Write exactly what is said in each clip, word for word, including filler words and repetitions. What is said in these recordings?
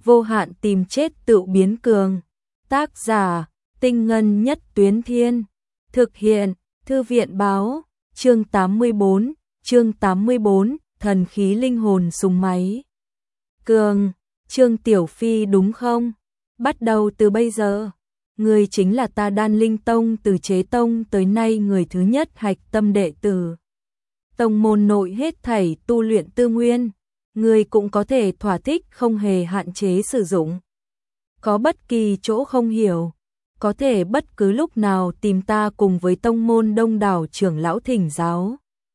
vô hạn tìm chết tự biến cường. Tác giả, Tinh Ngân Nhất Tuyến Thiên. Thực hiện, Thư viện báo, chương tám mươi bốn, chương tám mươi bốn, thần khí linh hồn súng máy. Cường, Trương Tiểu Phi đúng không? Bắt đầu từ bây giờ, người chính là ta Đan Linh Tông từ chế tông tới nay người thứ nhất hạch tâm đệ tử. Tông môn nội hết thảy tu luyện tư nguyên, người cũng có thể thỏa thích không hề hạn chế sử dụng. Có bất kỳ chỗ không hiểu, có thể bất cứ lúc nào tìm ta cùng với tông môn đông đảo trưởng lão thỉnh giáo.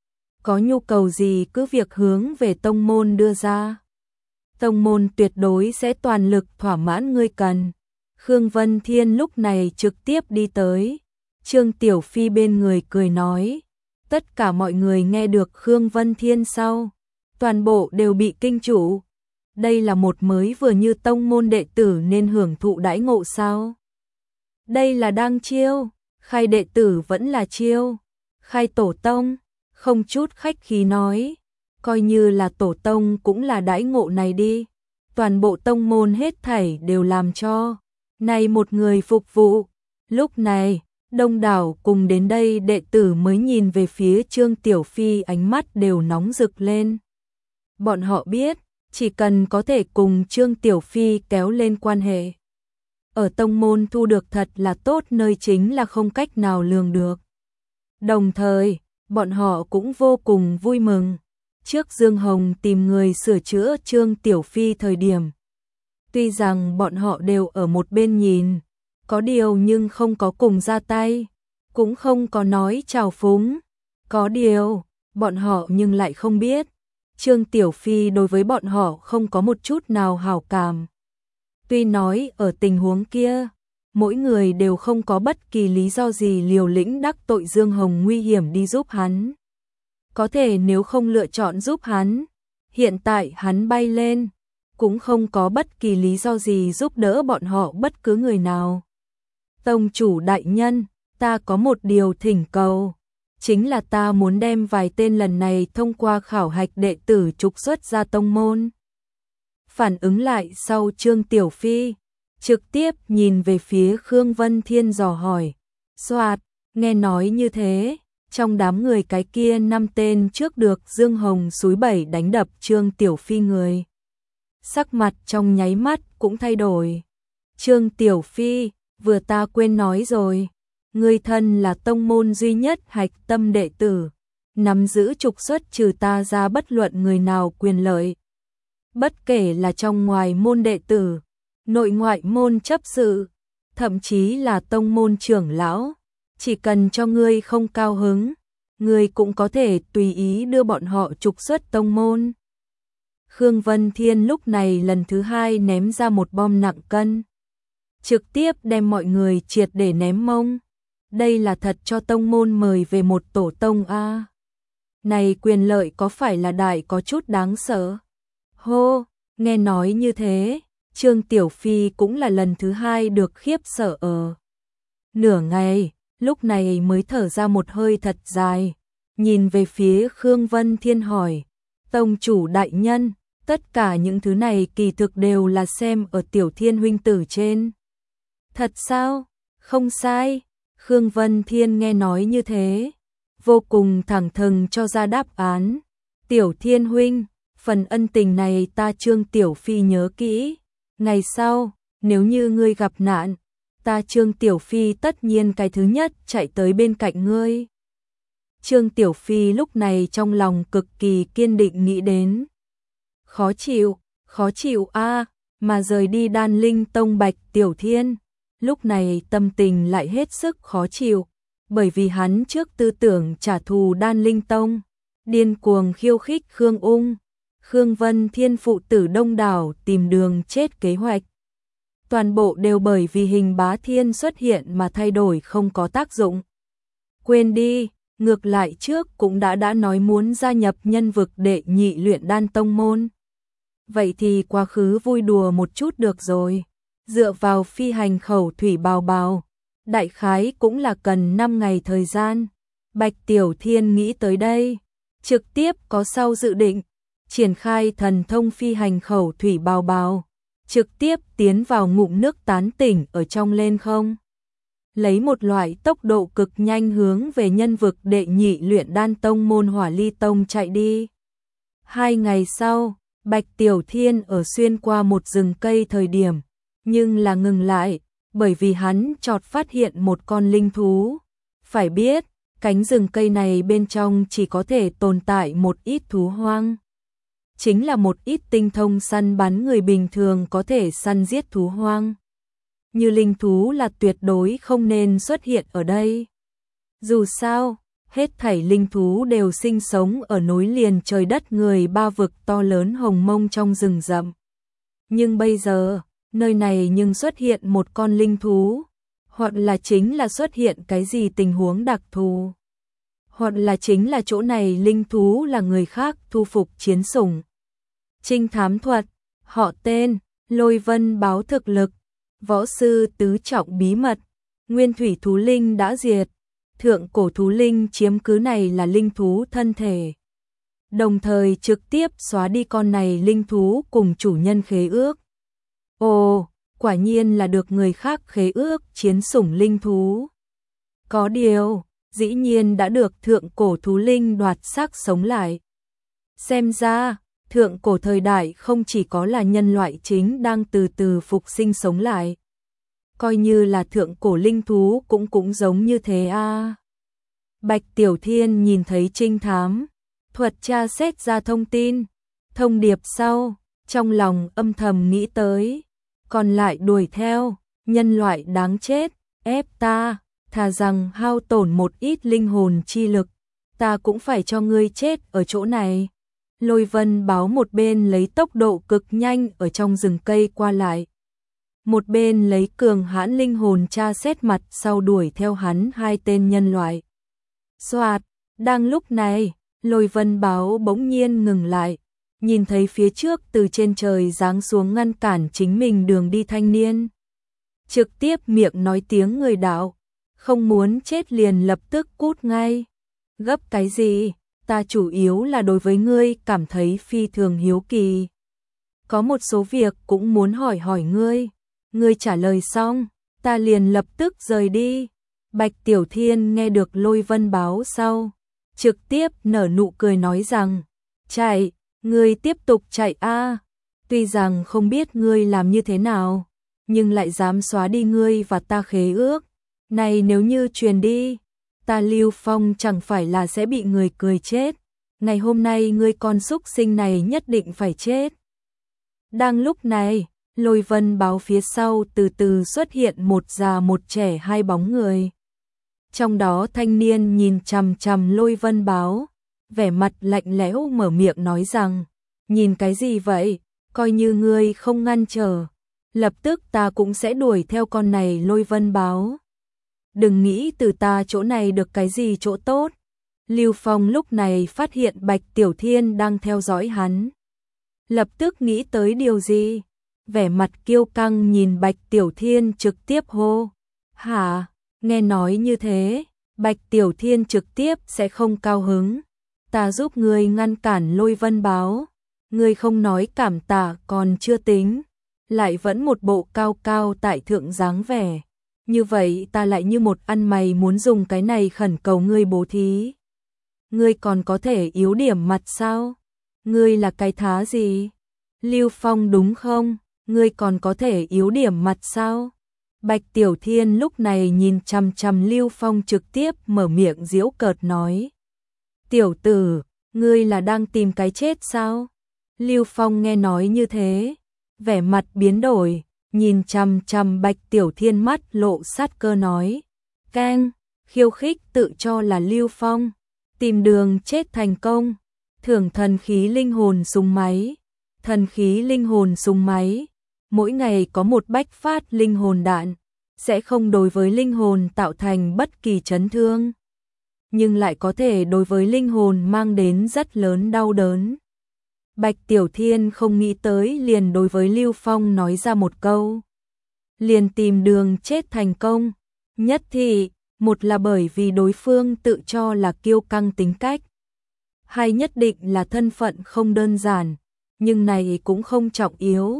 Có nhu cầu gì cứ việc hướng về tông môn đưa ra. Tông môn tuyệt đối sẽ toàn lực thỏa mãn ngươi cần. Khương Vân Thiên lúc này trực tiếp đi tới. Trương Tiểu Phi bên người cười nói. Tất cả mọi người nghe được Khương Vân Thiên sau, toàn bộ đều bị kinh trụ. Đây là một mới vừa như tông môn đệ tử nên hưởng thụ đãi ngộ sao? Đây là đang chiêu, khai đệ tử vẫn là chiêu, khai tổ tông, không chút khách khí nói, coi như là tổ tông cũng là đãi ngộ này đi. Toàn bộ tông môn hết thảy đều làm cho này một người phục vụ. Lúc này, đông đảo cùng đến đây đệ tử mới nhìn về phía Trương Tiểu Phi, ánh mắt đều nóng rực lên. Bọn họ biết, chỉ cần có thể cùng Trương Tiểu Phi kéo lên quan hệ, ở tông môn thu được thật là tốt nơi chính là không cách nào lường được. Đồng thời, bọn họ cũng vô cùng vui mừng. Trước Dương Hồng tìm người sửa chữa Trương Tiểu Phi thời điểm, tuy rằng bọn họ đều ở một bên nhìn, có điều nhưng không có cùng ra tay, cũng không có nói chào phúng. Có điều, bọn họ nhưng lại không biết, Trương Tiểu Phi đối với bọn họ không có một chút nào hảo cảm. Tuy nói ở tình huống kia, mỗi người đều không có bất kỳ lý do gì liều lĩnh đắc tội Dương Hồng nguy hiểm đi giúp hắn. Có thể nếu không lựa chọn giúp hắn, hiện tại hắn bay lên, cũng không có bất kỳ lý do gì giúp đỡ bọn họ bất cứ người nào. Tông chủ đại nhân, ta có một điều thỉnh cầu, chính là ta muốn đem vài tên lần này thông qua khảo hạch đệ tử trục xuất ra tông môn. Phản ứng lại sau Trương Tiểu Phi, trực tiếp nhìn về phía Khương Vân Thiên dò hỏi. Soạt, nghe nói như thế, trong đám người cái kia năm tên trước được Dương Hồng xúi bẩy đánh đập Trương Tiểu Phi người. Sắc mặt trong nháy mắt cũng thay đổi. Trương Tiểu Phi, vừa ta quên nói rồi, người thân là tông môn duy nhất hạch tâm đệ tử, nắm giữ trục xuất trừ ta ra bất luận người nào quyền lợi. Bất kể là trong ngoài môn đệ tử, nội ngoại môn chấp sự, thậm chí là tông môn trưởng lão, chỉ cần cho ngươi không cao hứng, ngươi cũng có thể tùy ý đưa bọn họ trục xuất tông môn. Khương Vân Thiên lúc này lần thứ hai ném ra một bom nặng cân, trực tiếp đem mọi người triệt để ném mông. Đây là thật cho tông môn mời về một tổ tông a. Này quyền lợi có phải là đại có chút đáng sợ. Hô, nghe nói như thế, Trương Tiểu Phi cũng là lần thứ hai được khiếp sợ ở. Nửa ngày, lúc này mới thở ra một hơi thật dài, nhìn về phía Khương Vân Thiên hỏi, tông chủ đại nhân, tất cả những thứ này kỳ thực đều là xem ở Tiểu Thiên huynh tử trên. Thật sao? Không sai. Khương Vân Thiên nghe nói như thế, vô cùng thẳng thừng cho ra đáp án. Tiểu Thiên huynh, phần ân tình này ta Trương Tiểu Phi nhớ kỹ. Ngày sau, nếu như ngươi gặp nạn, ta Trương Tiểu Phi tất nhiên cái thứ nhất chạy tới bên cạnh ngươi. Trương Tiểu Phi lúc này trong lòng cực kỳ kiên định nghĩ đến. Khó chịu, khó chịu a, mà rời đi Đan Linh Tông Bạch Tiểu Thiên. Lúc này tâm tình lại hết sức khó chịu, bởi vì hắn trước tư tưởng trả thù Đan Linh Tông, điên cuồng khiêu khích Khương Ung, Khương Vân Thiên phụ tử đông đảo tìm đường chết kế hoạch. Toàn bộ đều bởi vì Hình Bá Thiên xuất hiện mà thay đổi không có tác dụng. Quên đi, ngược lại trước cũng đã đã nói muốn gia nhập nhân vực đệ nhị luyện đan tông môn. Vậy thì quá khứ vui đùa một chút được rồi. Dựa vào phi hành khẩu thủy bào bào, đại khái cũng là cần năm ngày thời gian. Bạch Tiểu Thiên nghĩ tới đây, trực tiếp có sau dự định, triển khai thần thông phi hành khẩu thủy bào bào, trực tiếp tiến vào ngụm nước tán tỉnh ở trong lên không. Lấy một loại tốc độ cực nhanh hướng về nhân vực đệ nhị luyện đan tông môn Hỏa Ly Tông chạy đi. Hai ngày sau, Bạch Tiểu Thiên ở xuyên qua một rừng cây thời điểm, nhưng là ngừng lại, bởi vì hắn chợt phát hiện một con linh thú. Phải biết, cánh rừng cây này bên trong chỉ có thể tồn tại một ít thú hoang. Chính là một ít tinh thông săn bắn người bình thường có thể săn giết thú hoang. Như linh thú là tuyệt đối không nên xuất hiện ở đây. Dù sao, hết thảy linh thú đều sinh sống ở nối liền trời đất người ba vực to lớn hồng mông trong rừng rậm. Nhưng bây giờ, nơi này nhưng xuất hiện một con linh thú, hoặc là chính là xuất hiện cái gì tình huống đặc thù, hoặc là chính là chỗ này linh thú là người khác thu phục chiến sủng. Trinh thám thuật, họ tên, Lôi Vân báo thực lực, võ sư tứ trọng bí mật, nguyên thủy thú linh đã diệt, thượng cổ thú linh chiếm cứ này là linh thú thân thể. Đồng thời trực tiếp xóa đi con này linh thú cùng chủ nhân khế ước. Ồ, quả nhiên là được người khác khế ước chiến sủng linh thú. Có điều, dĩ nhiên đã được thượng cổ thú linh đoạt xác sống lại. Xem ra, thượng cổ thời đại không chỉ có là nhân loại chính đang từ từ phục sinh sống lại. Coi như là thượng cổ linh thú cũng cũng giống như thế a. À. Bạch Tiểu Thiên nhìn thấy trinh thám thuật tra xét ra thông tin, thông điệp sau, trong lòng âm thầm nghĩ tới, còn lại đuổi theo, nhân loại đáng chết, ép ta, thà rằng hao tổn một ít linh hồn chi lực, ta cũng phải cho ngươi chết ở chỗ này. Lôi Vân báo một bên lấy tốc độ cực nhanh ở trong rừng cây qua lại, một bên lấy cường hãn linh hồn tra xét mặt sau đuổi theo hắn hai tên nhân loại. Soạt, đang lúc này, Lôi Vân báo bỗng nhiên ngừng lại, nhìn thấy phía trước từ trên trời giáng xuống ngăn cản chính mình đường đi thanh niên. Trực tiếp miệng nói tiếng người đạo, không muốn chết liền lập tức cút ngay. Gấp cái gì, ta chủ yếu là đối với ngươi cảm thấy phi thường hiếu kỳ. Có một số việc cũng muốn hỏi hỏi ngươi, ngươi trả lời xong, ta liền lập tức rời đi. Bạch Tiểu Thiên nghe được Lôi Vân báo sau, trực tiếp nở nụ cười nói rằng, chạy, ngươi tiếp tục chạy a. Tuy rằng không biết ngươi làm như thế nào, nhưng lại dám xóa đi ngươi và ta khế ước. Này nếu như truyền đi, ta Lưu Phong chẳng phải là sẽ bị người cười chết. Ngày hôm nay ngươi con súc sinh này nhất định phải chết. Đang lúc này, Lôi Vân báo phía sau từ từ xuất hiện một già một trẻ hai bóng người. Trong đó thanh niên nhìn chằm chằm Lôi Vân báo, vẻ mặt lạnh lẽo mở miệng nói rằng, nhìn cái gì vậy, coi như ngươi không ngăn trở, lập tức ta cũng sẽ đuổi theo con này Lôi Vân báo. Đừng nghĩ từ ta chỗ này được cái gì chỗ tốt. Lưu Phong lúc này phát hiện Bạch Tiểu Thiên đang theo dõi hắn. Lập tức nghĩ tới điều gì? Vẻ mặt kiêu căng nhìn Bạch Tiểu Thiên trực tiếp hô. Hả? Nghe nói như thế, Bạch Tiểu Thiên trực tiếp sẽ không cao hứng. Ta giúp ngươi ngăn cản Lôi Vân báo. Ngươi không nói cảm tạ còn chưa tính. Lại vẫn một bộ cao cao tại thượng dáng vẻ. Như vậy ta lại như một ăn mày muốn dùng cái này khẩn cầu ngươi bố thí. Ngươi còn có thể yếu điểm mặt sao? Ngươi là cái thá gì? Lưu Phong đúng không? Ngươi còn có thể yếu điểm mặt sao? Bạch Tiểu Thiên lúc này nhìn chằm chằm Lưu Phong trực tiếp mở miệng giễu cợt nói. Tiểu tử, ngươi là đang tìm cái chết sao? Lưu Phong nghe nói như thế, vẻ mặt biến đổi, nhìn chằm chằm Bạch Tiểu Thiên mắt lộ sát cơ nói. Keng, khiêu khích tự cho là Lưu Phong, tìm đường chết thành công, thưởng thần khí linh hồn súng máy. Thần khí linh hồn súng máy, mỗi ngày có một bách phát linh hồn đạn, sẽ không đối với linh hồn tạo thành bất kỳ chấn thương, nhưng lại có thể đối với linh hồn mang đến rất lớn đau đớn. Bạch Tiểu Thiên không nghĩ tới liền đối với Lưu Phong nói ra một câu. Liền tìm đường chết thành công, nhất thì, một là bởi vì đối phương tự cho là kiêu căng tính cách, hai nhất định là thân phận không đơn giản, nhưng này cũng không trọng yếu.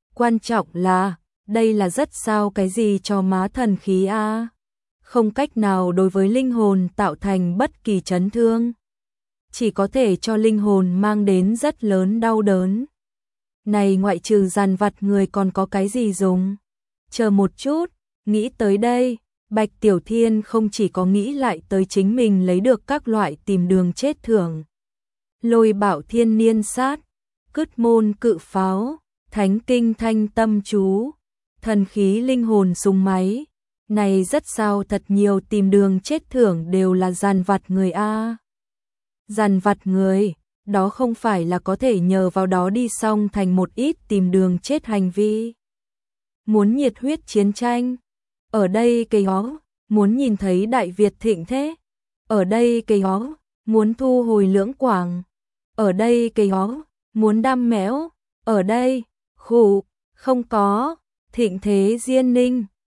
Quan trọng là, đây là rất sao cái gì cho má thần khí a, không cách nào đối với linh hồn tạo thành bất kỳ chấn thương, chỉ có thể cho linh hồn mang đến rất lớn đau đớn. Này ngoại trừ dằn vặt người còn có cái gì dùng? Chờ một chút, nghĩ tới đây, Bạch Tiểu Thiên không chỉ có nghĩ lại tới chính mình lấy được các loại tìm đường chết thưởng. Lôi Bảo Thiên Niên Sát, Cứt Môn Cự Pháo, Thánh Kinh Thanh Tâm Chú, Thần Khí Linh Hồn Súng Máy. Này rất sao thật nhiều tìm đường chết thưởng đều là dằn vặt người a. Dằn vặt người, đó không phải là có thể nhờ vào đó đi xong thành một ít tìm đường chết hành vi. Muốn nhiệt huyết chiến tranh, ở đây cây hó, muốn nhìn thấy Đại Việt thịnh thế, ở đây cây hó, muốn thu hồi lưỡng quảng, ở đây cây hó, muốn đam mẽo, ở đây, khủ, không có, thịnh thế diên ninh,